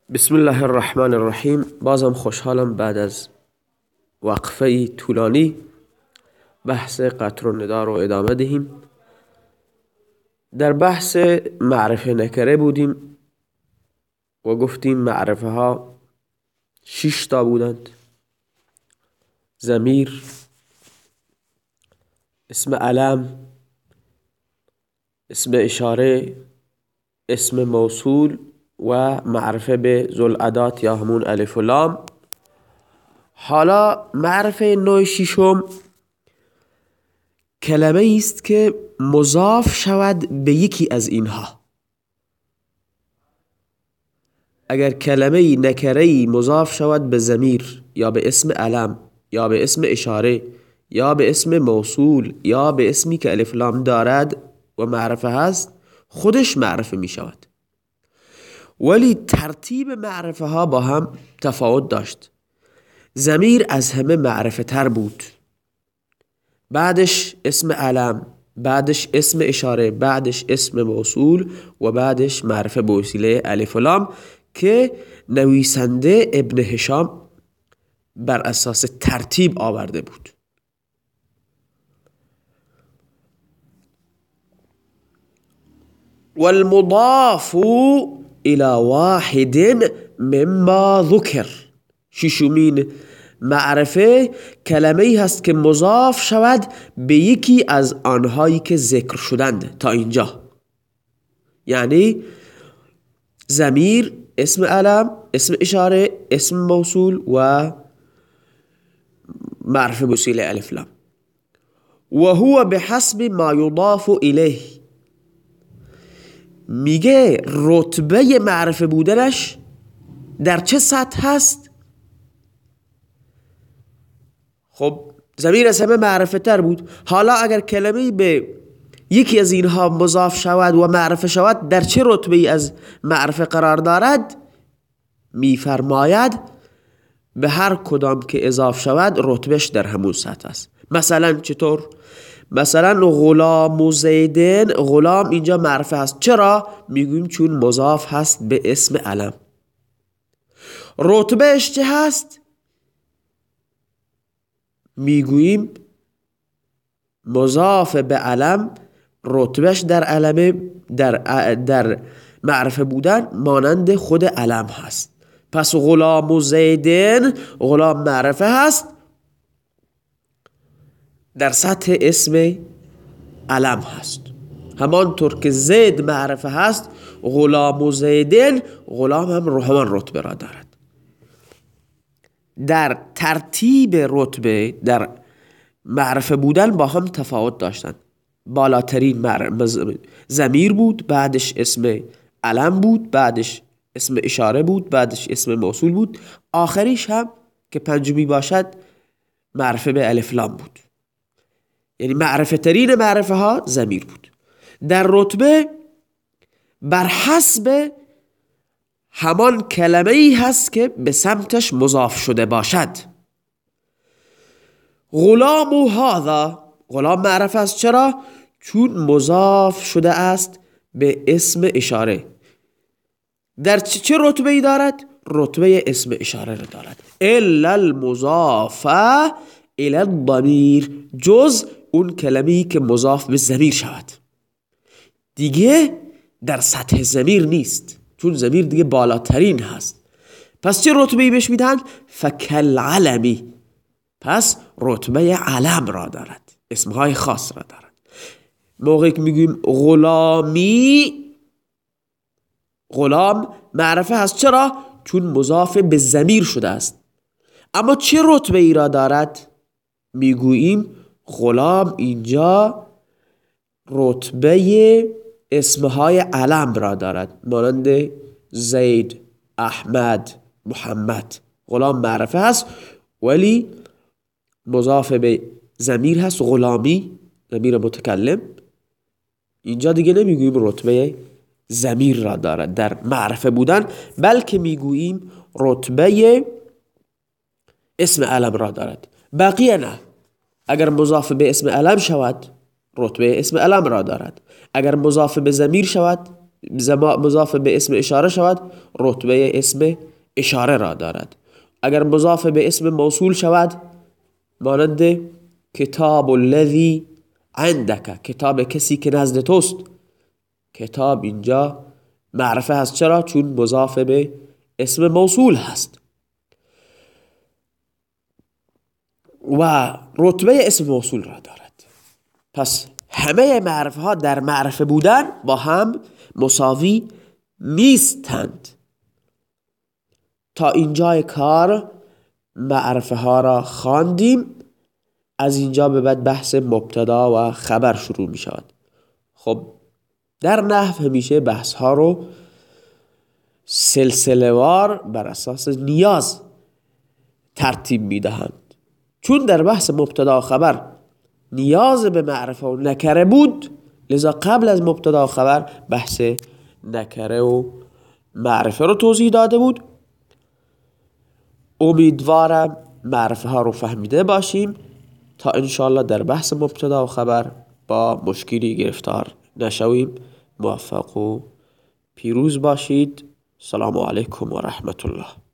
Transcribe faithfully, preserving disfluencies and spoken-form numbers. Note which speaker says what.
Speaker 1: بسم الله الرحمن الرحیم. بازم خوشحالم بعد از وقفه طولانی بحث قطر و ندا رو ادامه دهیم. در بحث معرفه نکره بودیم و گفتیم معرفه ها شش تا بودند: ضمیر، اسم علم، اسم اشاره، اسم موصول و معرفه به ذوالادات یا همون الف و لام. حالا معرفه نوع ششم کلمه است که مضاف شود به یکی از اینها. اگر کلمه نکره مضاف شود به ضمیر یا به اسم علم یا به اسم اشاره یا به اسم موصول یا به اسمی که الف لام دارد و معرفه هست، خودش معرفه می شود. ولی ترتیب معرفه ها با هم تفاوت داشت. ضمیر از همه معرفه تر بود، بعدش اسم علم، بعدش اسم اشاره، بعدش اسم موصول و بعدش معرفه به وسیله الف و لام که نویسنده ابن هشام بر اساس ترتیب آورده بود. والمضاف الى واحد مما ذکر. ششمین معرفه کلمه ای هست که مضاف شود به یکی از آنهایی که ذکر شدند تا اینجا، یعنی ضمیر، اسم علم، اسم اشاره، اسم موصول و معرفه به وسیله الف لام. و هو بحسب ما یضاف الیه. میگه رتبه معرفه بودنش در چه سطح هست؟ خب ضمیر از همه معرفه تر بود. حالا اگر کلمه به یکی از اینها مضاف شود و معرفه شود، در چه رتبه ای از معرفه قرار دارد؟ میفرماید به هر کدام که اضاف شود رتبهش در همون سطح است. مثلا چطور؟ مثلا غلام و زیدن، غلام اینجا معرفه هست. چرا؟ میگویم چون مضاف هست به اسم علم. رتبهش چه هست؟ میگوییم مضاف به علم رتبهش در علم در, در معرفه بودن مانند خود علم هست. پس غلام و زیدن، غلام معرفه هست در سطح اسم علم هست، همانطور که زید معرفه هست، غلام و زیدن، غلام هم همان رتبه را دارد. در ترتیب رتبه در معرفه بودن با هم تفاوت داشتند. بالاترین ضمیر بود، بعدش اسم علم بود، بعدش اسم اشاره بود، بعدش اسم موصول بود، آخریش هم که پنجمی باشد معرفه به الف لام بود. یعنی معرفه ترین معرفه ها ضمیر بود. در رتبه بر حسب همان کلمه ای هست که به سمتش مضاف شده باشد. غلام و هذا، غلام معرفه است. چرا؟ چون مضاف شده است به اسم اشاره. در چه رتبه ای دارد؟ رتبه اسم اشاره را دارد. الا المضاف الى الضمیر، جز اون کلمه‌ای که مضاف به ضمیر شود. دیگه در سطح ضمیر نیست، چون ضمیر دیگه بالاترین هست. پس چه رتبه‌ای بهش میدن؟ فکل علمی، پس رتبه علم را دارد، اسمهای خاص را دارد. موقعی که میگویم غلامی، غلام معرفه هست. چرا؟ چون مضاف به ضمیر شده است. اما چه رتبه ای را دارد؟ میگوییم غلام اینجا رتبه اسمهای علم را دارد، مانند زید، احمد، محمد. غلام معرفه هست ولی مضاف به ضمیر هست، غلامی، ضمیر متکلم. اینجا دیگه نمیگوییم رتبه ضمیر را دارد در معرفه بودن، بلکه میگوییم رتبه اسم علم را دارد. بقیه نه. اگر مضاف به اسم علم شود رتبه اسم علم را دارد، اگر مضاف به ضمیر شود مضاف به اسم اشاره شود رتبه اسم اشاره را دارد. اگر مضاف به اسم موصول شود مانند کتاب الذی عندک، کتاب کسی که نزد توست. کتاب اینجا معرفه هست. چرا؟ چون مضاف به اسم موصول هست و رتبه اسم موصول را دارد. پس همه معرفه ها در معرفه بودن با هم مساوی نیستند. تا اینجای کار معرفه ها را خواندیم. از اینجا به بعد بحث مبتدا و خبر شروع می شود. خب در نحو همیشه بحث ها رو سلسله وار بر اساس نیاز ترتیب می دهند. چون در بحث مبتدا و خبر نیاز به معرفه و نکره بود، لذا قبل از مبتدا و خبر بحث نکره و معرفه رو توضیح داده بود. امیدوارم معرفه ها رو فهمیده باشیم تا انشاءالله در بحث مبتدا و خبر با مشکلی گرفتار نشویم. موفق و پیروز باشید. السلام علیکم و رحمت الله.